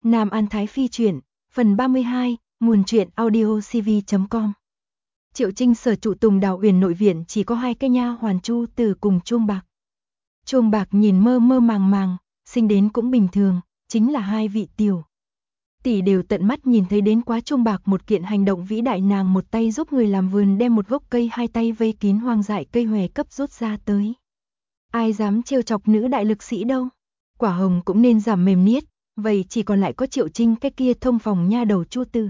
Nam An Thái Phi truyện, phần 32, nguồn truyện audiocv.com. Triệu Trinh sở trụ Tùng Đào Uyển nội viện chỉ có hai cái nha hoàn Chu Tử cùng Chuông Bạc. Chuông Bạc nhìn mơ mơ màng màng, sinh đến cũng bình thường, chính là hai vị tiểu tỷ đều tận mắt nhìn thấy đến quá Chuông Bạc một kiện hành động vĩ đại, nàng một tay giúp người làm vườn đem một gốc cây, hai tay vây kín hoang dại cây hòe cấp rút ra tới. Ai dám trêu chọc nữ đại lực sĩ đâu. Quả hồng cũng nên giảm mềm niết, vậy chỉ còn lại có Triệu Trinh cái kia thông phòng nha đầu Chu Tử.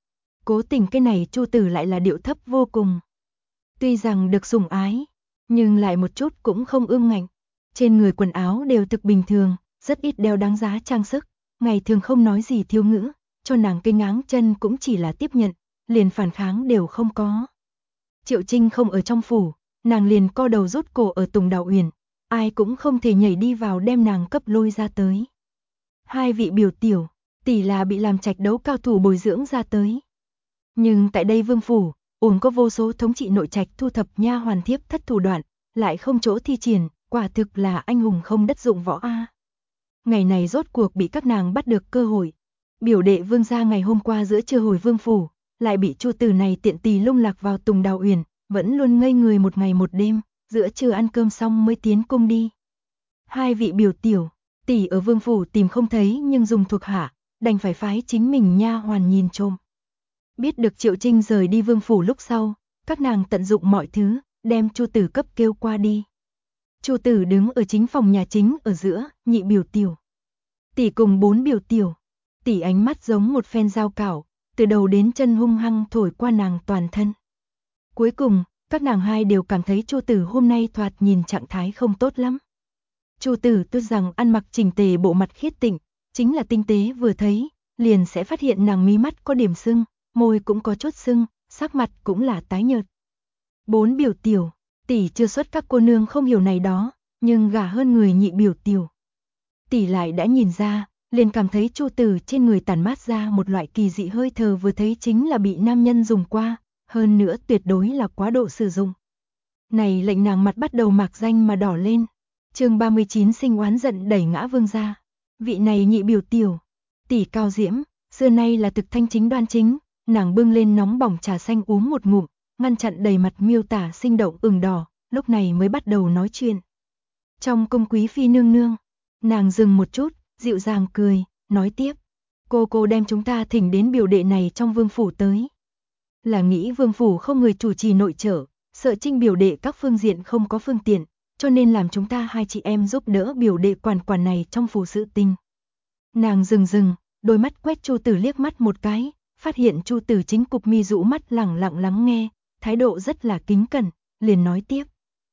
Cố tình cái này Chu Tử lại là điệu thấp vô cùng. Tuy rằng được sủng ái, nhưng lại một chút cũng không ương ngạnh. Trên người quần áo đều thực bình thường, rất ít đeo đáng giá trang sức, ngày thường không nói gì thiếu ngữ, cho nàng cây ngáng chân cũng chỉ là tiếp nhận, liền phản kháng đều không có. Triệu Trinh không ở trong phủ, nàng liền co đầu rút cổ ở Tùng Đào Uyển, ai cũng không thể nhảy đi vào đem nàng cấp lôi ra tới. Hai vị biểu tiểu tỷ là bị làm trạch đấu cao thủ bồi dưỡng ra tới. Nhưng tại đây vương phủ, ổn có vô số thống trị nội trạch thu thập nha hoàn thiếp thất thủ đoạn, lại không chỗ thi triển, quả thực là anh hùng không đất dụng võ a. Ngày này rốt cuộc bị các nàng bắt được cơ hội. Biểu đệ vương gia ngày hôm qua giữa trưa hồi vương phủ, lại bị Chu Tử này tiện tỳ lung lạc vào Tùng Đào Uyển, vẫn luôn ngây người một ngày một đêm, giữa trưa ăn cơm xong mới tiến cung đi. Hai vị biểu tiểu tỷ ở vương phủ tìm không thấy, nhưng dùng thuộc hạ, đành phải phái chính mình nha hoàn nhìn trộm. Biết được Triệu Trinh rời đi vương phủ lúc sau, các nàng tận dụng mọi thứ, đem Chu Tử cấp kêu qua đi. Chu Tử đứng ở chính phòng nhà chính ở giữa, nhị biểu tiểu tỷ cùng bốn biểu tiểu tỷ ánh mắt giống một phen dao cạo, từ đầu đến chân hung hăng thổi qua nàng toàn thân. Cuối cùng, các nàng hai đều cảm thấy Chu Tử hôm nay thoạt nhìn trạng thái không tốt lắm. Chu Tử tuy rằng ăn mặc chỉnh tề, bộ mặt khiết tịnh, chính là tinh tế vừa thấy, liền sẽ phát hiện nàng mí mắt có điểm sưng, môi cũng có chút sưng, sắc mặt cũng là tái nhợt. Bốn biểu tiểu tỷ chưa xuất các cô nương không hiểu này đó, nhưng gả hơn người nhị biểu tiểu tỷ lại đã nhìn ra, liền cảm thấy Chu Tử trên người tản mát ra một loại kỳ dị hơi thở, vừa thấy chính là bị nam nhân dùng qua, hơn nữa tuyệt đối là quá độ sử dụng. Này lệnh nàng mặt bắt đầu mạc danh mà đỏ lên. Chương 39 sinh oán giận đẩy ngã vương gia. Vị này nhị biểu tiểu tỷ cao diễm, xưa nay là thực thanh chính đoan chính, nàng bưng lên nóng bỏng trà xanh uống một ngụm, ngăn chặn đầy mặt miêu tả sinh động ửng đỏ, lúc này mới bắt đầu nói chuyện. Trong cung quý phi nương nương, nàng dừng một chút, dịu dàng cười, nói tiếp, cô đem chúng ta thỉnh đến biểu đệ này trong vương phủ tới. Là nghĩ vương phủ không người chủ trì nội trợ, sợ Trinh biểu đệ các phương diện không có phương tiện, cho nên làm chúng ta hai chị em giúp đỡ biểu đệ quản này trong phủ sự tình. Nàng dừng, đôi mắt quét Chu Tử liếc mắt một cái, phát hiện Chu Tử chính cụp mi rũ mắt lẳng lặng lắng nghe, thái độ rất là kính cẩn, liền nói tiếp.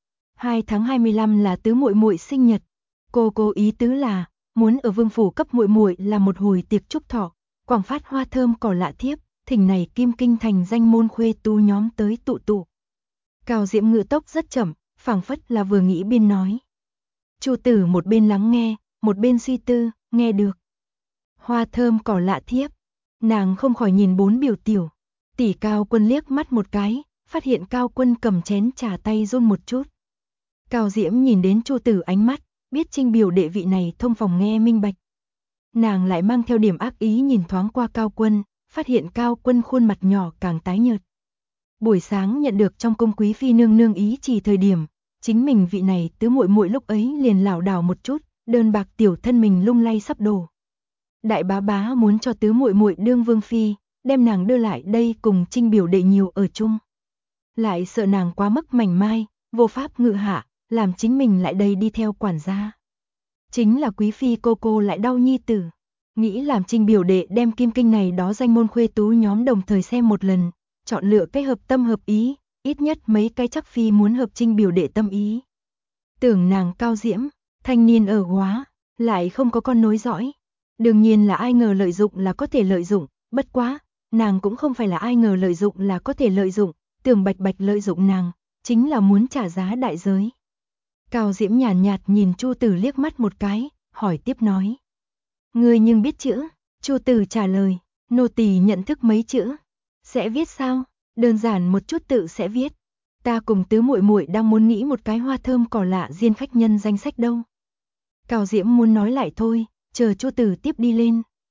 2 tháng 25 là tứ muội muội sinh nhật, cô ý tứ là muốn ở vương phủ cấp muội muội là một hồi tiệc chúc thọ, quảng phát hoa thơm cỏ lạ thiếp, thỉnh này Kim Kinh thành danh môn khuê tu nhóm tới tụ. Cao Diễm ngữ tốc rất chậm, phảng phất là vừa nghĩ biên nói. Chu Tử một bên lắng nghe, một bên suy tư, nghe được hoa thơm cỏ lạ thiếp, nàng không khỏi nhìn bốn biểu tiểu tỷ Cao Quân liếc mắt một cái, phát hiện Cao Quân cầm chén trà tay run một chút. Cao Diễm nhìn đến Chu Tử ánh mắt, biết Trinh biểu đệ vị này thông phòng nghe minh bạch. Nàng lại mang theo điểm ác ý nhìn thoáng qua Cao Quân, phát hiện Cao Quân khuôn mặt nhỏ càng tái nhợt. Buổi sáng nhận được trong cung quý phi nương nương ý chỉ thời điểm, chính mình vị này tứ muội muội lúc ấy liền lảo đảo một chút, đơn bạc tiểu thân mình lung lay sắp đổ. Đại bá bá muốn cho tứ muội muội đương vương phi, đem nàng đưa lại đây cùng Trinh biểu đệ nhiều ở chung. Lại sợ nàng quá mức mảnh mai, vô pháp ngự hạ, làm chính mình lại đây đi theo quản gia. Chính là quý phi cô lại đau nhi tử, nghĩ làm Trinh biểu đệ đem Kim Kinh này đó danh môn khuê tú nhóm đồng thời xem một lần, chọn lựa cái hợp tâm hợp ý, ít nhất mấy cái chắc phi muốn hợp Trinh biểu đệ tâm ý. Tưởng nàng Cao Diễm, thanh niên ở quá, lại không có con nối dõi. Đương nhiên là ai ngờ lợi dụng là có thể lợi dụng, bất quá, nàng cũng không phải là ai ngờ lợi dụng là có thể lợi dụng, tưởng bạch lợi dụng nàng, chính là muốn trả giá đại giới. Cao Diễm nhàn nhạt nhìn Chu Tử liếc mắt một cái, hỏi tiếp nói. Ngươi nhưng biết chữ? Chu Tử trả lời, nô tỳ nhận thức mấy chữ. Sẽ viết sao? Đơn giản một chút tự sẽ viết. Ta cùng tứ muội muội đang muốn nghĩ một cái hoa thơm cỏ lạ diên khách nhân danh sách đâu. Cao Diễm muốn nói lại thôi, chờ Chu Tử tiếp đi lên.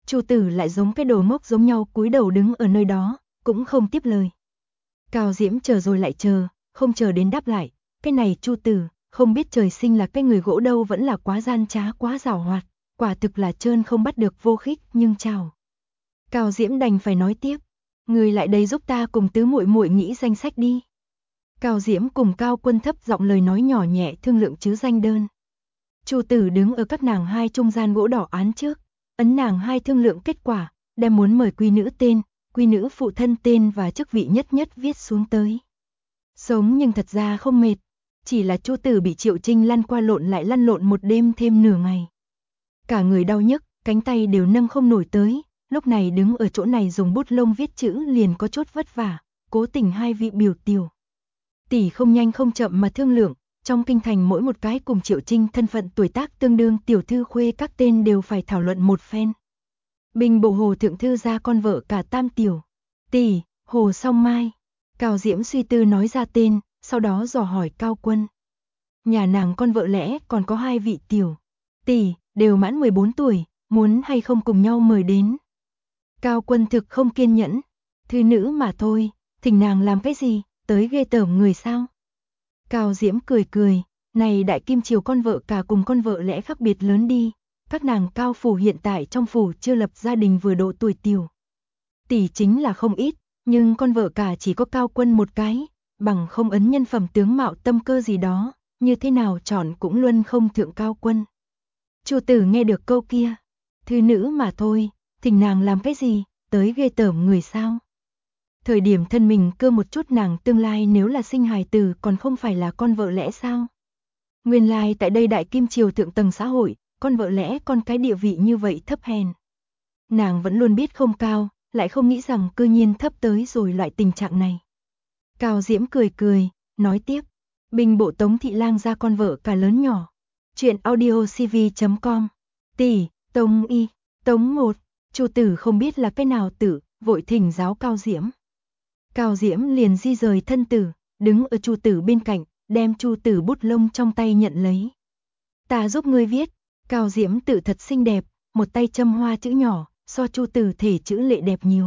Chu Tử lại giống cái đồ ngốc giống nhau cúi đầu đứng ở nơi đó, cũng không tiếp lời. Cao Diễm chờ rồi lại chờ, không chờ đến đáp lại, cái này Chu Tử, không biết trời sinh là cái người gỗ đâu vẫn là quá gian trá quá giảo hoạt, quả thực là trơn không bắt được vô khích, nhưng chào. Cao Diễm đành phải nói tiếp, người lại đây giúp ta cùng tứ muội muội nghĩ danh sách đi. Cao Diễm cùng Cao Quân thấp giọng lời nói nhỏ nhẹ thương lượng chứ danh đơn. Chu Tử đứng ở các nàng hai trung gian gỗ đỏ án trước, ấn nàng hai thương lượng kết quả, đem muốn mời quý nữ tên, quý nữ phụ thân tên và chức vị nhất nhất viết xuống tới. Sống nhưng thật ra không mệt, chỉ là Chu Tử bị Triệu Trinh lăn qua lộn lại lăn lộn một đêm thêm nửa ngày. Cả người đau nhức, cánh tay đều nâng không nổi tới, lúc này đứng ở chỗ này dùng bút lông viết chữ liền có chút vất vả, cố tình hai vị biểu tiểu tỷ không nhanh không chậm mà thương lượng, trong kinh thành mỗi một cái cùng Triệu Trinh thân phận tuổi tác tương đương tiểu thư khuê các tên đều phải thảo luận một phen. Bình bộ Hồ thượng thư ra con vợ cả tam tiểu tỷ, Hồ Song Mai. Cao Diễm suy tư nói ra tên, sau đó dò hỏi Cao Quân. Nhà nàng con vợ lẽ còn có hai vị tiểu tỷ, đều mãn 14 tuổi, muốn hay không cùng nhau mời đến. Cao Quân thực không kiên nhẫn, thư nữ mà thôi, thỉnh nàng làm cái gì, tới ghê tởm người sao? Cao Diễm cười cười, này đại kim triều con vợ cả cùng con vợ lẽ khác biệt lớn đi, các nàng Cao phủ hiện tại trong phủ chưa lập gia đình vừa độ tuổi tiểu tỷ chính là không ít, nhưng con vợ cả chỉ có Cao Quân một cái, bằng không ấn nhân phẩm tướng mạo tâm cơ gì đó, như thế nào chọn cũng luân không thượng Cao Quân. Chu Tử nghe được câu kia, thư nữ mà thôi, thỉnh nàng làm cái gì, tới ghê tởm người sao? Thời điểm thân mình cơ một chút nàng tương lai nếu là sinh hài tử còn không phải là con vợ lẽ sao? Nguyên lai tại đây đại kim triều thượng tầng xã hội, con vợ lẽ con cái địa vị như vậy thấp hèn. Nàng vẫn luôn biết không cao, lại không nghĩ rằng cư nhiên thấp tới rồi loại tình trạng này. Cao Diễm cười cười, nói tiếp, Bình bộ Tống Thị Lang ra con vợ cả lớn nhỏ. Chuyện audiocv.com. Tỷ, Tống Y, Tống 1, Chu Tử không biết là cái nào tử, vội thỉnh giáo Cao Diễm. Cao Diễm liền di rời thân tử, đứng ở Chu Tử bên cạnh, đem Chu Tử bút lông trong tay nhận lấy. Ta giúp ngươi viết, Cao Diễm tự thật xinh đẹp, một tay châm hoa chữ nhỏ, so Chu Tử thể chữ lệ đẹp nhiều.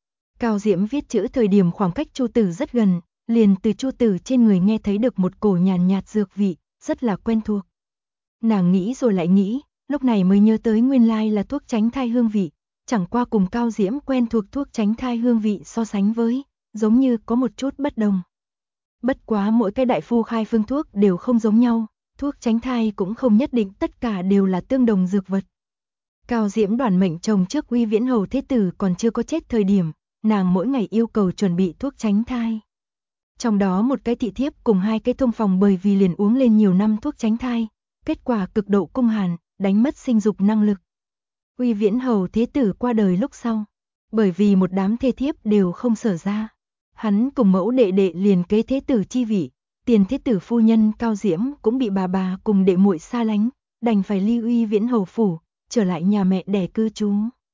Cao Diễm viết chữ thời điểm khoảng cách Chu Tử rất gần, liền từ Chu Tử trên người nghe thấy được một cổ nhàn nhạt dược vị, rất là quen thuộc. Nàng nghĩ rồi lại nghĩ, lúc này mới nhớ tới nguyên lai là thuốc tránh thai hương vị, chẳng qua cùng Cao Diễm quen thuộc thuốc tránh thai hương vị so sánh với, giống như có một chút bất đồng. Bất quá mỗi cái đại phu khai phương thuốc đều không giống nhau, thuốc tránh thai cũng không nhất định tất cả đều là tương đồng dược vật. Cao Diễm đoản mệnh chồng trước Uy Viễn Hầu Thế Tử còn chưa có chết thời điểm, nàng mỗi ngày yêu cầu chuẩn bị thuốc tránh thai. Trong đó một cái thị thiếp cùng hai cái thông phòng bởi vì liền uống lên nhiều năm thuốc tránh thai, kết quả cực độ cung hàn, đánh mất sinh dục năng lực. Uy Viễn Hầu Thế Tử qua đời lúc sau, bởi vì một đám thê thiếp đều không sở ra, hắn cùng mẫu đệ đệ liền kế thế tử chi vị, tiền thế tử phu nhân Cao Diễm cũng bị bà cùng đệ muội xa lánh, đành phải ly Uy Viễn Hầu phủ, trở lại nhà mẹ đẻ cư trú.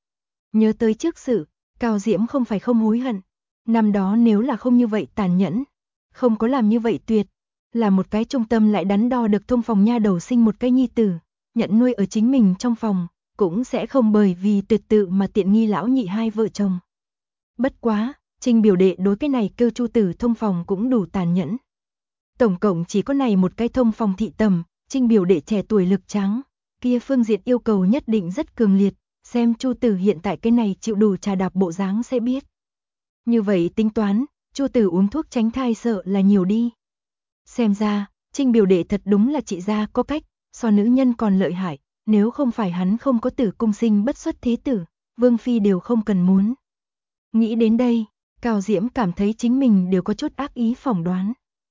Nhớ tới trước sự, Cao Diễm không phải không hối hận, năm đó nếu là không như vậy tàn nhẫn, không có làm như vậy tuyệt, là một cái trung tâm lại đắn đo được thông phòng nha đầu sinh một cái nhi tử, nhận nuôi ở chính mình trong phòng, cũng sẽ không bởi vì tuyệt tự mà tiện nghi lão nhị hai vợ chồng. Bất quá, Trinh biểu đệ đối cái này kêu Chu Tử thông phòng cũng đủ tàn nhẫn. Tổng cộng chỉ có này một cái thông phòng thị tầm, Trinh biểu đệ trẻ tuổi lực trắng, kia phương diện yêu cầu nhất định rất cường liệt, xem Chu Tử hiện tại cái này chịu đủ trà đạp bộ dáng sẽ biết. Như vậy tính toán, Chu Tử uống thuốc tránh thai sợ là nhiều đi. Xem ra, Trinh biểu đệ thật đúng là trị gia có cách, so nữ nhân còn lợi hại, nếu không phải hắn không có tử cung sinh bất xuất thế tử, Vương Phi đều không cần muốn. Nghĩ đến đây, Cao Diễm cảm thấy chính mình đều có chút ác ý phỏng đoán.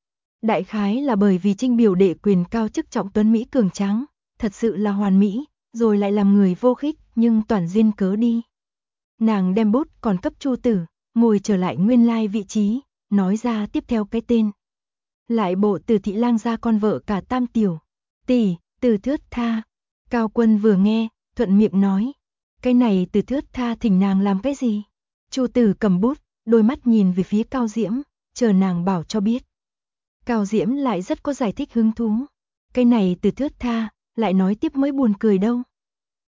Đại khái là bởi vì Trinh biểu đệ quyền cao chức trọng tuấn Mỹ cường tráng, thật sự là hoàn mỹ, rồi lại làm người vô khích nhưng toàn duyên cớ đi. Nàng đem bút còn cấp Chu Tử, ngồi trở lại nguyên lai vị trí, nói ra tiếp theo cái tên. Lại bộ Từ Thị Lang ra con vợ cả tam tiểu tỷ, Từ Thướt Tha. Cao Quân vừa nghe, thuận miệng nói, cái này Từ Thướt Tha thỉnh nàng làm cái gì? Chu Tử cầm bút, đôi mắt nhìn về phía Cao Diễm, chờ nàng bảo cho biết. Cao Diễm lại rất có giải thích hứng thú. Cái này Từ Thướt Tha, lại nói tiếp mới buồn cười đâu.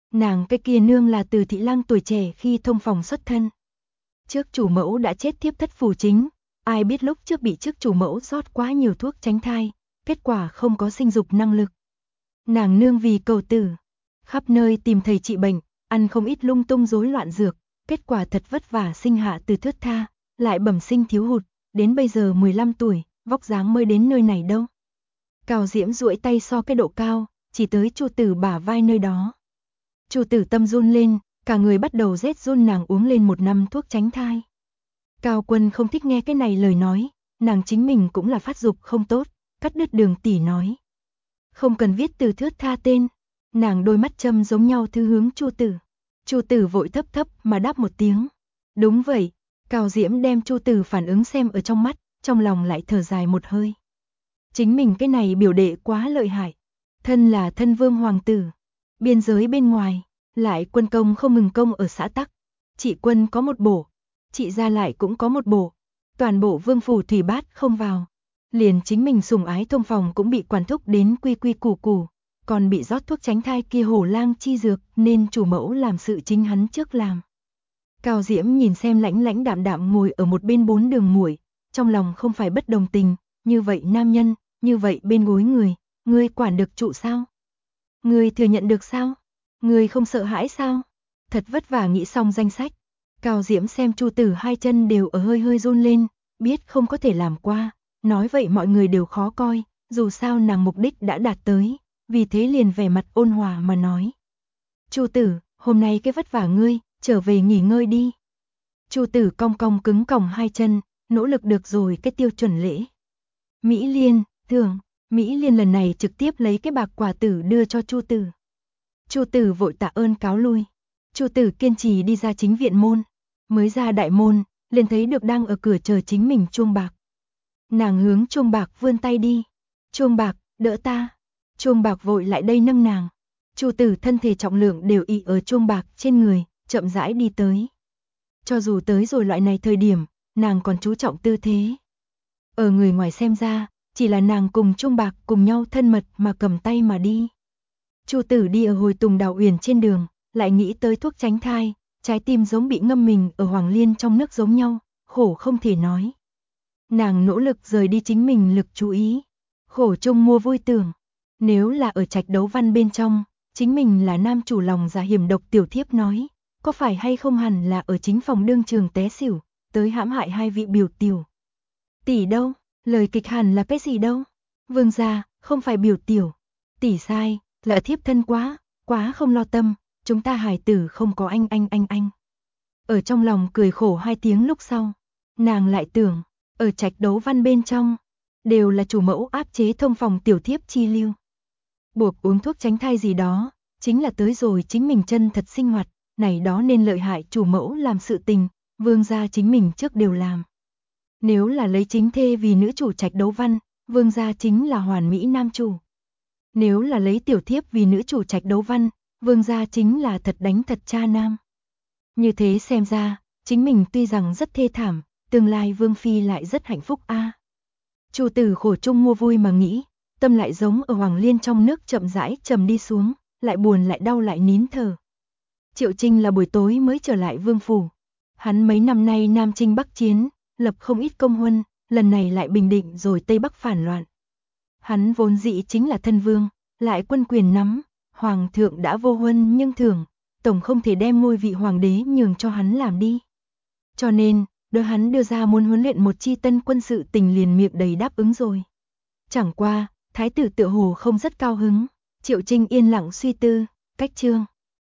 Nàng cái kia nương là Từ thị lang tuổi trẻ khi thông phòng xuất thân. Trước chủ mẫu đã chết thiếp thất phủ chính, ai biết lúc trước bị trước chủ mẫu rót quá nhiều thuốc tránh thai, kết quả không có sinh dục năng lực. Nàng nương vì cầu tử, khắp nơi tìm thầy trị bệnh, ăn không ít lung tung rối loạn dược, kết quả thật vất vả sinh hạ Từ thướt tha, lại bẩm sinh thiếu hụt, đến bây giờ 15 tuổi, vóc dáng mới đến nơi này đâu. Cao Diễm duỗi tay so cái độ cao, chỉ tới Chu Tử bả vai nơi đó. Chu Tử tâm run lên, cả người bắt đầu rét run, nàng uống lên 1 năm thuốc tránh thai. Cao Quân không thích nghe cái này lời nói, nàng chính mình cũng là phát dục không tốt, cắt đứt Đường tỷ nói. Không cần viết Từ thướt tha tên, nàng đôi mắt châm giống nhau thư hướng Chu Tử. Chu Tử vội thấp thấp mà đáp một tiếng. Đúng vậy, Cao Diễm đem Chu Tử phản ứng xem ở trong mắt, trong lòng lại thở dài một hơi. Chính mình cái này biểu đệ quá lợi hại, thân là thân vương hoàng tử, biên giới bên ngoài, lại quân công không ngừng công ở xã Tắc, chị quân có một bổ, chị gia lại cũng có một bổ, toàn bộ vương phủ thủy bát không vào, liền chính mình sủng ái thông phòng cũng bị quản thúc đến quy quy củ củ, còn bị rót thuốc tránh thai kia hổ lang chi dược, nên chủ mẫu làm sự chính hắn trước làm. Cao Diễm nhìn xem lãnh lãnh đạm đạm ngồi ở một bên 4 Đường muội, trong lòng không phải bất đồng tình, như vậy nam nhân, như vậy bên gối người, ngươi quản được trụ sao? Ngươi thừa nhận được sao? Ngươi không sợ hãi sao? Thật vất vả nghĩ xong danh sách. Cao Diễm xem Chu Tử 2 chân đều ở hơi hơi run lên, biết không có thể làm qua, nói vậy mọi người đều khó coi, dù sao nàng mục đích đã đạt tới, vì thế liền vẻ mặt ôn hòa mà nói. Chu Tử, hôm nay cái vất vả ngươi, trở về nghỉ ngơi đi. Chu Tử cong cong cứng còng 2 chân, nỗ lực được rồi cái tiêu chuẩn lễ. Mỹ Liên, thường, Mỹ Liên lần này trực tiếp lấy cái bạc quả tử đưa cho Chu Tử. Chu Tử vội tạ ơn cáo lui. Chu Tử kiên trì đi ra chính viện môn, mới ra đại môn, liền thấy được đang ở cửa chờ chính mình Chuông Bạc. Nàng hướng Chuông Bạc vươn tay đi. Chuông Bạc, đỡ ta. Chuông Bạc vội lại đây nâng nàng. Chu Tử thân thể trọng lượng đều ị ở Chuông Bạc trên người, chậm rãi đi tới. Cho dù tới rồi loại này thời điểm, nàng còn chú trọng tư thế. Ở người ngoài xem ra, chỉ là nàng cùng Chuông Bạc cùng nhau thân mật mà cầm tay mà đi. Chu Tử đi ở hồi Tùng Đào Uyển trên đường, lại nghĩ tới thuốc tránh thai, trái tim giống bị ngâm mình ở Hoàng Liên trong nước giống nhau, khổ không thể nói. Nàng nỗ lực rời đi chính mình lực chú ý, khổ chung mua vui tưởng, nếu là ở trạch đấu văn bên trong, chính mình là nam chủ lòng dạ hiểm độc tiểu thiếp nói, có phải hay không hẳn là ở chính phòng đương trường té xỉu, tới hãm hại 2 vị biểu tiểu. Tỷ đâu, lời kịch hẳn là cái gì đâu? Vương gia, không phải biểu tiểu, tỷ sai, là thiếp thân quá không lo tâm, chúng ta hài tử không có anh. Ở trong lòng cười khổ 2 tiếng lúc sau, nàng lại tưởng, ở trạch đấu văn bên trong, đều là chủ mẫu áp chế thông phòng tiểu thiếp chi lưu. Buộc uống thuốc tránh thai gì đó, chính là tới rồi chính mình chân thật sinh hoạt, này đó nên lợi hại chủ mẫu làm sự tình, vương gia chính mình trước đều làm. Nếu là lấy chính thê vì nữ chủ trạch đấu văn, vương gia chính là hoàn mỹ nam chủ. Nếu là lấy tiểu thiếp vì nữ chủ trạch đấu văn, vương gia chính là thật đánh thật cha nam. Như thế xem ra, chính mình tuy rằng rất thê thảm, tương lai vương phi lại rất hạnh phúc a. Chu Tử khổ chung mua vui mà nghĩ, tâm lại giống ở Hoàng Liên trong nước chậm rãi trầm đi xuống, lại buồn lại đau lại nín thở. Triệu Trinh là buổi tối mới trở lại vương phủ. Hắn mấy năm nay Nam Chinh Bắc chiến, lập không ít công huân, lần này lại bình định rồi Tây Bắc phản loạn. Hắn vốn dĩ chính là thân vương, lại quân quyền nắm, hoàng thượng đã vô huân nhưng thưởng, tổng không thể đem ngôi vị hoàng đế nhường cho hắn làm đi. Cho nên, đối hắn đưa ra muốn huấn luyện một chi tân quân sự tình liền miệng đầy đáp ứng rồi. Chẳng qua, thái tử tựa hồ không rất cao hứng, Triệu Trinh yên lặng suy tư, cách chương.